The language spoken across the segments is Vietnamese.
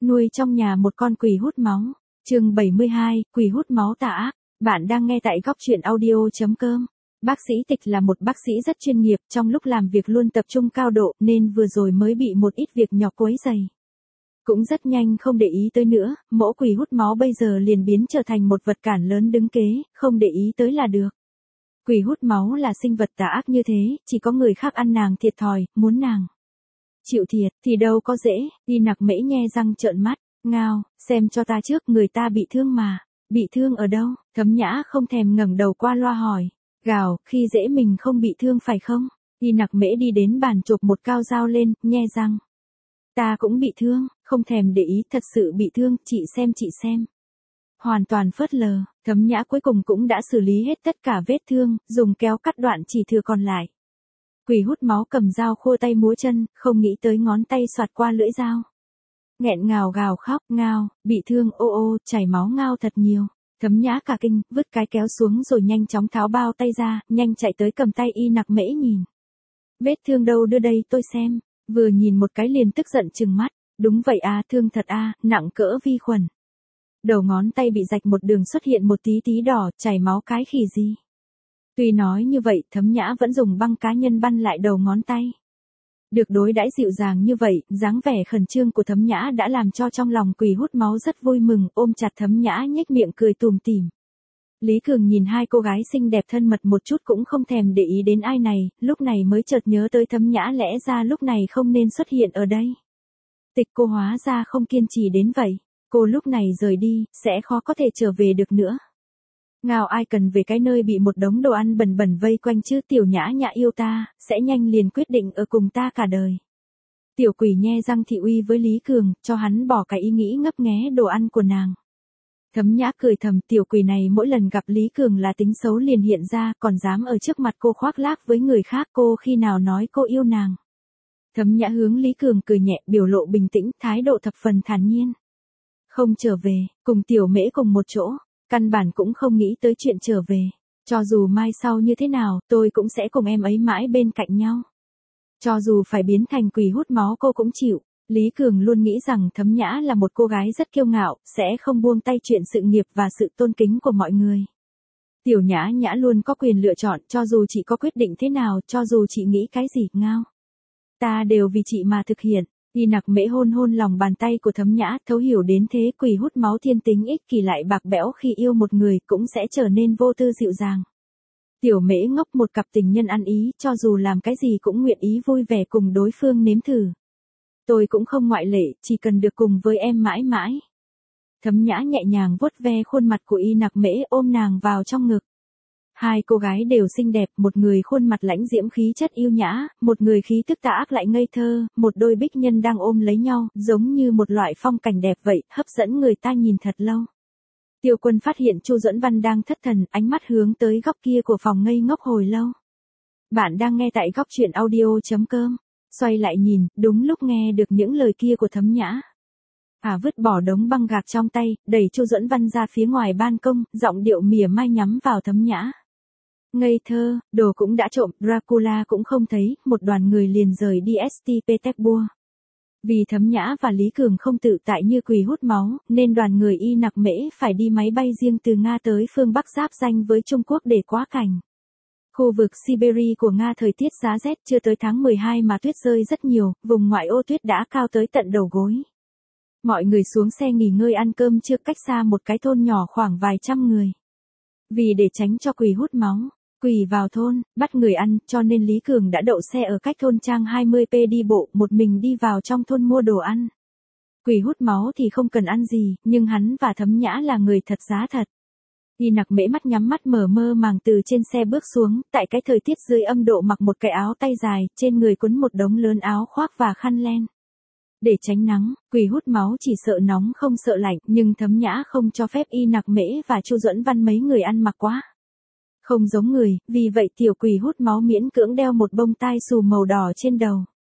Nuôi trong nhà một con quỷ hút máu. Chương 72, quỷ hút máu tà ác. Bạn đang nghe tại góc truyện audio.com. Bác sĩ Tịch là một bác sĩ rất chuyên nghiệp, trong lúc làm việc luôn tập trung cao độ nên vừa rồi mới bị một ít việc nhỏ quấy rầy. Cũng rất nhanh không để ý tới nữa, mỗ quỷ hút máu bây giờ liền biến trở thành một vật cản lớn đứng kế, không để ý tới là được. Quỷ hút máu là sinh vật tà ác như thế, chỉ có người khác ăn nàng thiệt thòi, muốn nàng chịu thiệt thì đâu có dễ. Y Nặc Mễ nhe răng trợn mắt, ngao, xem cho ta trước, người ta bị thương mà. Bị thương ở đâu? Thấm Nhã không thèm ngẩng đầu qua loa hỏi. Gào, khi dễ mình không bị thương phải không? Y Nặc Mễ đi đến bàn chộp một cao dao lên, nhe răng. Ta cũng bị thương, không thèm để ý, thật sự bị thương, chị xem. Hoàn toàn phớt lờ, Thấm Nhã cuối cùng cũng đã xử lý hết tất cả vết thương, dùng kéo cắt đoạn chỉ thừa còn lại. Quỷ hút máu cầm dao khua tay múa chân, không nghĩ tới ngón tay xoạt qua lưỡi dao. Nghẹn ngào gào khóc, ngao, bị thương, ô, chảy máu ngao thật nhiều. Thấm Nhã cả kinh, vứt cái kéo xuống rồi nhanh chóng tháo bao tay ra, nhanh chạy tới cầm tay Y Nặc Mễ nhìn. Vết thương đâu đưa đây tôi xem, vừa nhìn một cái liền tức giận trừng mắt. Đúng vậy à, thương thật à, nặng cỡ vi khuẩn. Đầu ngón tay bị rạch một đường xuất hiện một tí đỏ, chảy máu cái khỉ gì. Tuy nói như vậy, Thấm Nhã vẫn dùng băng cá nhân băng lại đầu ngón tay. Được đối đãi dịu dàng như vậy, dáng vẻ khẩn trương của Thấm Nhã đã làm cho trong lòng quỷ hút máu rất vui mừng, ôm chặt Thấm Nhã nhếch miệng cười tủm tỉm. Lý Cường nhìn hai cô gái xinh đẹp thân mật một chút cũng không thèm để ý đến ai này, lúc này mới chợt nhớ tới Thấm Nhã lẽ ra lúc này không nên xuất hiện ở đây. Tịch cô hóa ra không kiên trì đến vậy, cô lúc này rời đi, sẽ khó có thể trở về được nữa. Ngào ai cần về cái nơi bị một đống đồ ăn bẩn bẩn vây quanh chứ, Tiểu Nhã Nhã yêu ta, sẽ nhanh liền quyết định ở cùng ta cả đời. Tiểu quỷ nhe răng thị uy với Lý Cường, cho hắn bỏ cái ý nghĩ ngấp nghé đồ ăn của nàng. Thấm Nhã cười thầm, tiểu quỷ này mỗi lần gặp Lý Cường là tính xấu liền hiện ra, còn dám ở trước mặt cô khoác lác với người khác, cô khi nào nói cô yêu nàng. Thấm Nhã hướng Lý Cường cười nhẹ, biểu lộ bình tĩnh, thái độ thập phần thản nhiên. Không trở về, cùng Tiểu Mễ cùng một chỗ. Căn bản cũng không nghĩ tới chuyện trở về. Cho dù mai sau như thế nào, tôi cũng sẽ cùng em ấy mãi bên cạnh nhau. Cho dù phải biến thành quỷ hút máu cô cũng chịu. Lý Cường luôn nghĩ rằng Thấm Nhã là một cô gái rất kiêu ngạo, sẽ không buông tay chuyện sự nghiệp và sự tôn kính của mọi người. Tiểu Nhã Nhã luôn có quyền lựa chọn, cho dù chị có quyết định thế nào, cho dù chị nghĩ cái gì, ngao. Ta đều vì chị mà thực hiện. Y Nặc Mễ hôn lòng bàn tay của Thấm Nhã, thấu hiểu đến thế, quỷ hút máu thiên tính ích kỷ lại bạc bẽo khi yêu một người cũng sẽ trở nên vô tư dịu dàng. Tiểu Mễ ngốc một cặp tình nhân ăn ý, cho dù làm cái gì cũng nguyện ý vui vẻ cùng đối phương nếm thử. Tôi cũng không ngoại lệ, chỉ cần được cùng với em mãi mãi. Thấm Nhã nhẹ nhàng vuốt ve khuôn mặt của Y Nặc Mễ, ôm nàng vào trong ngực. Hai cô gái đều xinh đẹp, một người khuôn mặt lãnh diễm khí chất yêu nhã, một người khí tức tà ác lại ngây thơ, một đôi bích nhân đang ôm lấy nhau, giống như một loại phong cảnh đẹp vậy, hấp dẫn người ta nhìn thật lâu. Tiêu Quân phát hiện Chu Duẫn Văn đang thất thần, ánh mắt hướng tới góc kia của phòng ngây ngốc hồi lâu. Bạn đang nghe tại góc truyện audio.com. Xoay lại nhìn, đúng lúc nghe được những lời kia của Thấm Nhã. Vứt bỏ đống băng gạc trong tay, đẩy Chu Duẫn Văn ra phía ngoài ban công, giọng điệu mỉa mai nhắm vào Thấm Nhã. Ngây thơ, đồ cũng đã trộm, Dracula cũng không thấy, một đoàn người liền rời đi St. Petersburg. Vì Thấm Nhã và Lý Cường không tự tại như quỷ hút máu, nên đoàn người Y Nặc Mễ phải đi máy bay riêng từ Nga tới phương Bắc giáp ranh với Trung Quốc để quá cảnh. Khu vực Siberia của Nga thời tiết giá rét, chưa tới tháng 12 mà tuyết rơi rất nhiều, vùng ngoại ô tuyết đã cao tới tận đầu gối. Mọi người xuống xe nghỉ ngơi ăn cơm trưa cách xa một cái thôn nhỏ khoảng vài trăm người. Vì để tránh cho quỷ hút máu, quỷ vào thôn, bắt người ăn, cho nên Lý Cường đã đậu xe ở cách thôn trang 20p đi bộ, một mình đi vào trong thôn mua đồ ăn. Quỷ hút máu thì không cần ăn gì, nhưng hắn và Thấm Nhã là người thật giá thật. Y Nặc Mễ mắt nhắm mắt mờ mơ màng từ trên xe bước xuống, tại cái thời tiết dưới âm độ mặc một cái áo tay dài, trên người quấn một đống lớn áo khoác và khăn len. Để tránh nắng, quỷ hút máu chỉ sợ nóng không sợ lạnh, nhưng Thấm Nhã không cho phép Y Nặc Mễ và Chu Duẫn Văn mấy người ăn mặc quá. Không giống người, vì vậy tiểu quỷ hút máu miễn cưỡng đeo một bông tai xù màu đỏ trên đầu.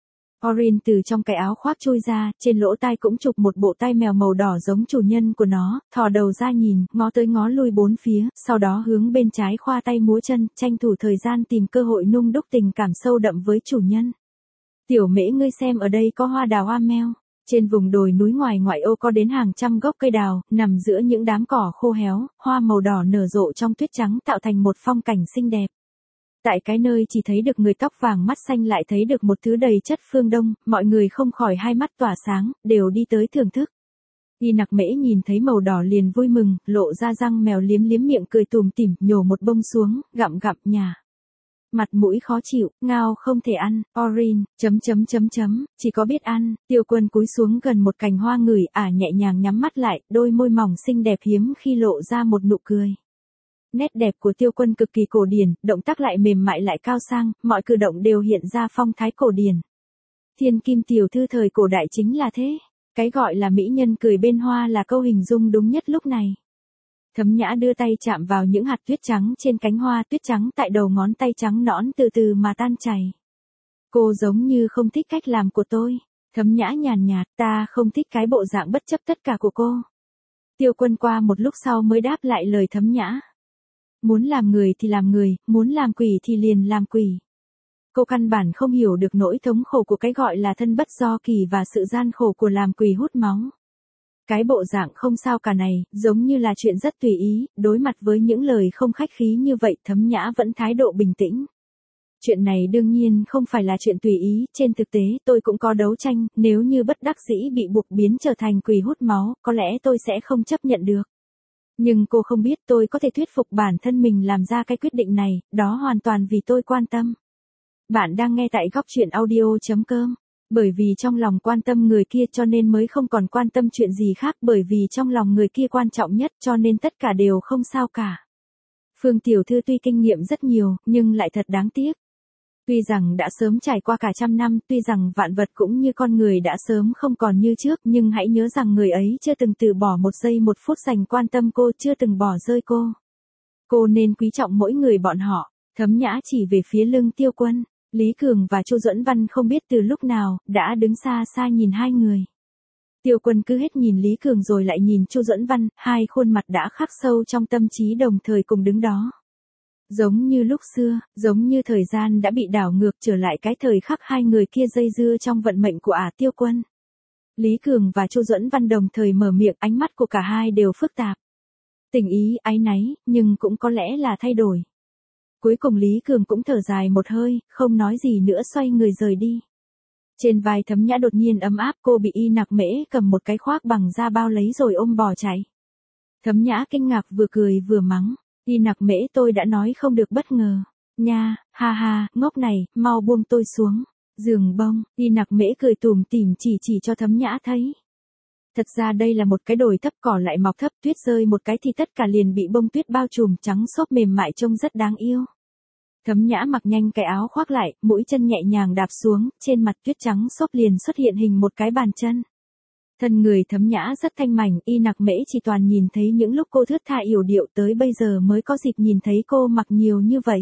Orin từ trong cái áo khoác chui ra, trên lỗ tai cũng chụp một bộ tai mèo màu đỏ giống chủ nhân của nó, thò đầu ra nhìn, ngó tới ngó lui bốn phía, sau đó hướng bên trái khoa tay múa chân, tranh thủ thời gian tìm cơ hội nung đúc tình cảm sâu đậm với chủ nhân. Tiểu Mễ ngươi xem ở đây có hoa đào amel. Trên vùng đồi núi ngoài ngoại ô có đến hàng trăm gốc cây đào, nằm giữa những đám cỏ khô héo, hoa màu đỏ nở rộ trong tuyết trắng tạo thành một phong cảnh xinh đẹp. Tại cái nơi chỉ thấy được người tóc vàng mắt xanh lại thấy được một thứ đầy chất phương Đông, mọi người không khỏi hai mắt tỏa sáng, đều đi tới thưởng thức. Y Nặc Mễ nhìn thấy màu đỏ liền vui mừng, lộ ra răng mèo liếm liếm miệng cười tủm tỉm, nhổ một bông xuống, gặm gặm nhả. Mặt mũi khó chịu, ngao không thể ăn, orin, chỉ có biết ăn. Tiêu Quân cúi xuống gần một cành hoa ngửi, nhẹ nhàng nhắm mắt lại, đôi môi mỏng xinh đẹp hiếm khi lộ ra một nụ cười. Nét đẹp của Tiêu Quân cực kỳ cổ điển, động tác lại mềm mại lại cao sang, mọi cử động đều hiện ra phong thái cổ điển. Thiên kim tiểu thư thời cổ đại chính là thế. Cái gọi là mỹ nhân cười bên hoa là câu hình dung đúng nhất lúc này. Thấm Nhã đưa tay chạm vào những hạt tuyết trắng trên cánh hoa tuyết trắng tại đầu ngón tay trắng nõn từ từ mà tan chảy. Cô giống như không thích cách làm của tôi. Thấm Nhã nhàn nhạt, ta không thích cái bộ dạng bất chấp tất cả của cô. Tiêu Quân qua một lúc sau mới đáp lại lời Thấm Nhã. Muốn làm người thì làm người, muốn làm quỷ thì liền làm quỷ. Cô căn bản không hiểu được nỗi thống khổ của cái gọi là thân bất do kỳ và sự gian khổ của làm quỷ hút máu. Cái bộ dạng không sao cả này, giống như là chuyện rất tùy ý, đối mặt với những lời không khách khí như vậy Thấm Nhã vẫn thái độ bình tĩnh. Chuyện này đương nhiên không phải là chuyện tùy ý, trên thực tế tôi cũng có đấu tranh, nếu như bất đắc dĩ bị buộc biến trở thành quỷ hút máu, có lẽ tôi sẽ không chấp nhận được. Nhưng cô không biết tôi có thể thuyết phục bản thân mình làm ra cái quyết định này, đó hoàn toàn vì tôi quan tâm. Bạn đang nghe tại góc truyện audio.com. Bởi vì trong lòng quan tâm người kia cho nên mới không còn quan tâm chuyện gì khác, bởi vì trong lòng người kia quan trọng nhất cho nên tất cả đều không sao cả. Phương tiểu thư tuy kinh nghiệm rất nhiều, nhưng lại thật đáng tiếc. Tuy rằng đã sớm trải qua cả trăm năm, tuy rằng vạn vật cũng như con người đã sớm không còn như trước, nhưng hãy nhớ rằng người ấy chưa từng từ bỏ một giây một phút dành quan tâm cô, chưa từng bỏ rơi cô. Cô nên quý trọng mỗi người bọn họ. Thấm Nhã chỉ về phía lưng Tiêu Quân. Lý Cường và Chu Duẫn Văn không biết từ lúc nào, đã đứng xa xa nhìn hai người. Tiêu Quân cứ hết nhìn Lý Cường rồi lại nhìn Chu Duẫn Văn, hai khuôn mặt đã khắc sâu trong tâm trí đồng thời cùng đứng đó. Giống như lúc xưa, giống như thời gian đã bị đảo ngược trở lại cái thời khắc hai người kia dây dưa trong vận mệnh của Tiêu Quân. Lý Cường và Chu Duẫn Văn đồng thời mở miệng, ánh mắt của cả hai đều phức tạp. Tình ý, áy náy, nhưng cũng có lẽ là thay đổi. Cuối cùng Lý Cường cũng thở dài một hơi, không nói gì nữa xoay người rời đi. Trên vai Thấm Nhã đột nhiên ấm áp, cô bị Y Nặc Mễ cầm một cái khoác bằng da bao lấy rồi ôm bỏ chạy. Thấm Nhã kinh ngạc vừa cười vừa mắng. Y Nặc Mễ, tôi đã nói không được bất ngờ. Nha, ha ha, ngốc này, mau buông tôi xuống. Giường bông, Y Nặc Mễ cười tủm tỉm chỉ cho Thấm Nhã thấy. Thật ra đây là một cái đồi thấp, cỏ lại mọc thấp, tuyết rơi một cái thì tất cả liền bị bông tuyết bao trùm, trắng xốp mềm mại trông rất đáng yêu. Thấm Nhã mặc nhanh cái áo khoác lại, mũi chân nhẹ nhàng đạp xuống, trên mặt tuyết trắng xốp liền xuất hiện hình một cái bàn chân. Thân người Thấm Nhã rất thanh mảnh, Y Nặc Mễ chỉ toàn nhìn thấy những lúc cô thướt tha yểu điệu, tới bây giờ mới có dịp nhìn thấy cô mặc nhiều như vậy.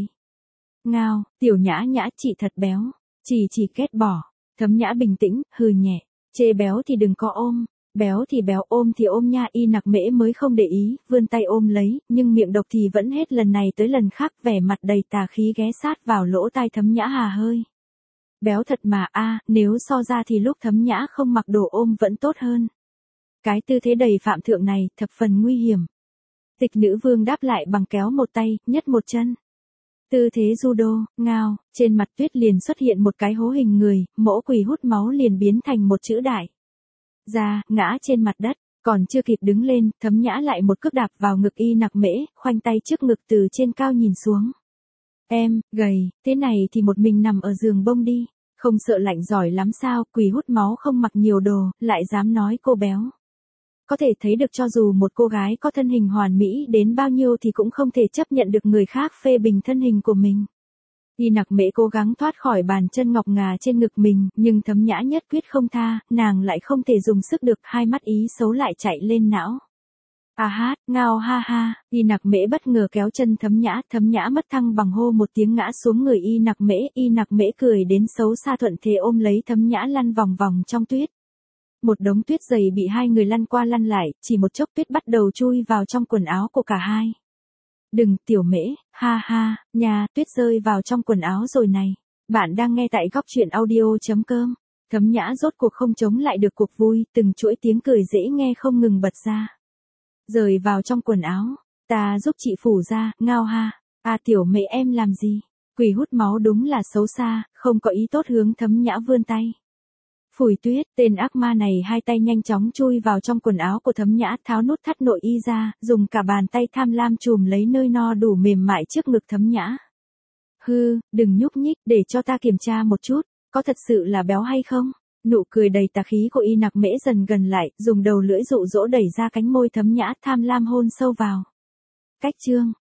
Ngao, Tiểu Nhã Nhã chị thật béo, chỉ ghét bỏ. Thấm Nhã bình tĩnh, hừ nhẹ, chê béo thì đừng có ôm. Béo thì béo, ôm thì ôm nha. Y Nặc Mễ mới không để ý, vươn tay ôm lấy, nhưng miệng độc thì vẫn hết lần này tới lần khác, vẻ mặt đầy tà khí ghé sát vào lỗ tai Thấm Nhã hà hơi. Béo thật mà nếu so ra thì lúc Thấm Nhã không mặc đồ ôm vẫn tốt hơn. Cái tư thế đầy phạm thượng này, thập phần nguy hiểm. Tịch nữ vương đáp lại bằng kéo một tay, nhất một chân. Tư thế judo, ngao, trên mặt tuyết liền xuất hiện một cái hố hình người, mỗ quỷ hút máu liền biến thành một chữ đại. Ra, ngã trên mặt đất, còn chưa kịp đứng lên, Thấm Nhã lại một cước đạp vào ngực Y Nặc Mễ, khoanh tay trước ngực từ trên cao nhìn xuống. Em, gầy, thế này thì một mình nằm ở giường bông đi, không sợ lạnh giỏi lắm sao, quỷ hút máu không mặc nhiều đồ, lại dám nói cô béo. Có thể thấy được cho dù một cô gái có thân hình hoàn mỹ đến bao nhiêu thì cũng không thể chấp nhận được người khác phê bình thân hình của mình. Y Nặc Mễ cố gắng thoát khỏi bàn chân ngọc ngà trên ngực mình, nhưng Thấm Nhã nhất quyết không tha, nàng lại không thể dùng sức được, hai mắt ý xấu lại chạy lên não. Hát, ngao ha ha, Y Nặc Mễ bất ngờ kéo chân Thấm Nhã mất thăng bằng hô một tiếng ngã xuống người Y Nặc Mễ cười đến xấu xa thuận thế ôm lấy Thấm Nhã lăn vòng vòng trong tuyết. Một đống tuyết dày bị hai người lăn qua lăn lại, chỉ một chốc tuyết bắt đầu chui vào trong quần áo của cả hai. Đừng, Tiểu Mễ, ha ha, nhà, tuyết rơi vào trong quần áo rồi này. Bạn đang nghe tại góc truyện audio.com. Thấm Nhã rốt cuộc không chống lại được cuộc vui, từng chuỗi tiếng cười dễ nghe không ngừng bật ra. Rời vào trong quần áo, ta giúp chị phủ ra, ngao ha. À tiểu mẹ em làm gì? Quỷ hút máu đúng là xấu xa, không có ý tốt hướng Thấm Nhã vươn tay. Phủi tuyết, tên ác ma này hai tay nhanh chóng chui vào trong quần áo của Thấm Nhã, tháo nút thắt nội y ra, dùng cả bàn tay tham lam chùm lấy nơi no đủ mềm mại trước ngực Thấm Nhã. Hư, đừng nhúc nhích, để cho ta kiểm tra một chút, có thật sự là béo hay không? Nụ cười đầy tà khí của Y Nặc Mễ dần gần lại, dùng đầu lưỡi dụ dỗ đẩy ra cánh môi Thấm Nhã, tham lam hôn sâu vào. Cách chương